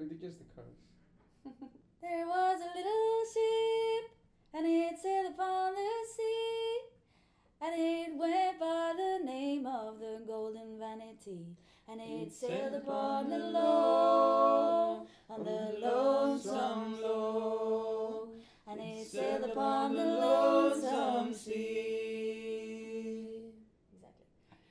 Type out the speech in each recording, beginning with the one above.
just the chorus. There was a little ship, and it sailed upon the sea, and it went by the name of the Golden Vanity, and it sailed upon the low, on the lonesome low, and it sailed upon the lonesome sea. Exactly.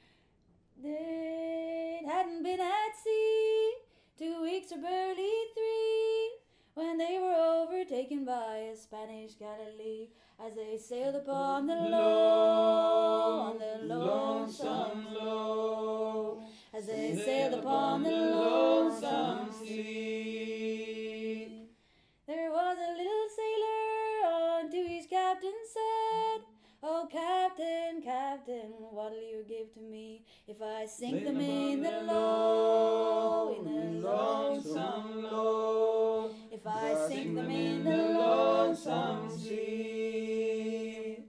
It hadn't been at sea 2 weeks or barely 3, when they were overtaken by a Spanish Galilee, as they sailed upon the low, on the lonesome low, as they sailed upon the lonesome sea. There was a little sailor, unto his captain said, "Oh, Captain, Captain, what'll you give to me if I sink them in the low, in the lonesome low, if I sink them in the lonesome sea?"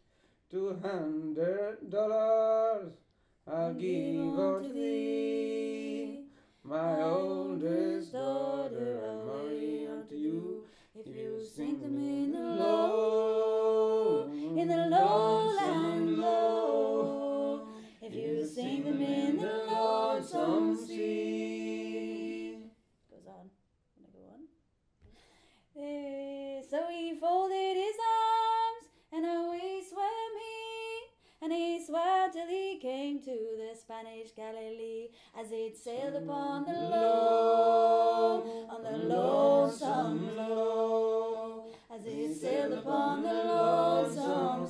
$200 I'll give unto thee, my oldest daughter I'll marry unto you, if you sink them in the low, in the lowland low, if you sink them in the lonesome sea. Goes on. Can I go on? So he folded his arms, and away swam he, and he swam till he came to the Spanish Galilee, as it sailed upon the low, on the lonesome low, as it sailed upon the lonesome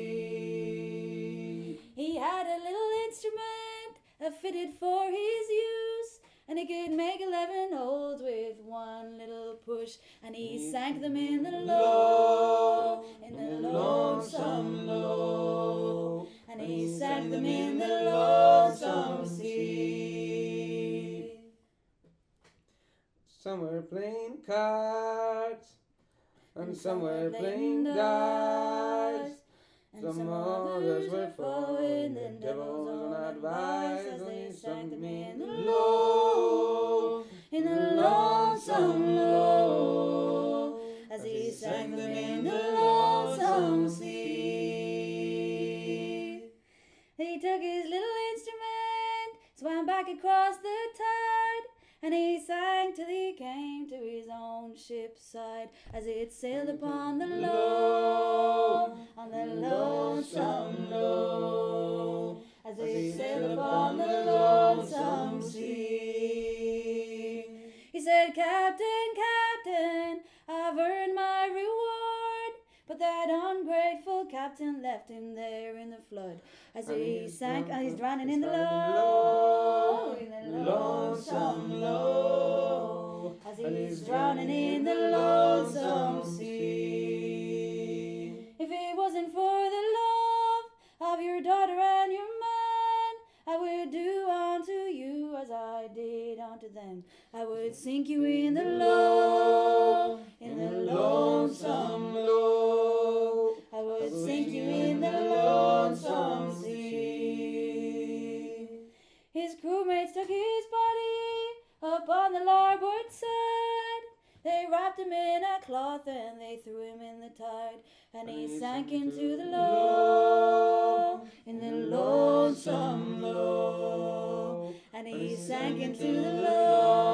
sea. He had a little instrument, fitted for his use, and he could make 11 holes with one little push, and he sank them in the low, in the lonesome low, and he sank them in the lonesome sea. Some were playing cards, and some were playing dice. Some others were following the devil's own advice, as they sank them in the low, in the lonesome low, as he sank them in the lonesome sea. He took his little instrument, swam back across the tide, and he sang till he came to his own ship's side, as it sailed upon the low, on the lonesome low, as it sailed upon the lonesome sea. He said, "Captain, Captain, I've earned my reward," but that ungrateful captain left him there in the flood, as he sank, and he's drowning in the low, in the lonesome low, as he's drowning in the lonesome sea. If it wasn't for the love of your daughter and your man, I would do unto you as I did unto them. I would sink you in the low, in the lonesome low, I would sink you in the lonesome sea. His crewmates took his body up on the larboard side. They wrapped him in a cloth and they threw him in the tide, and he sank into the low, in the lonesome low, and he sank into the low.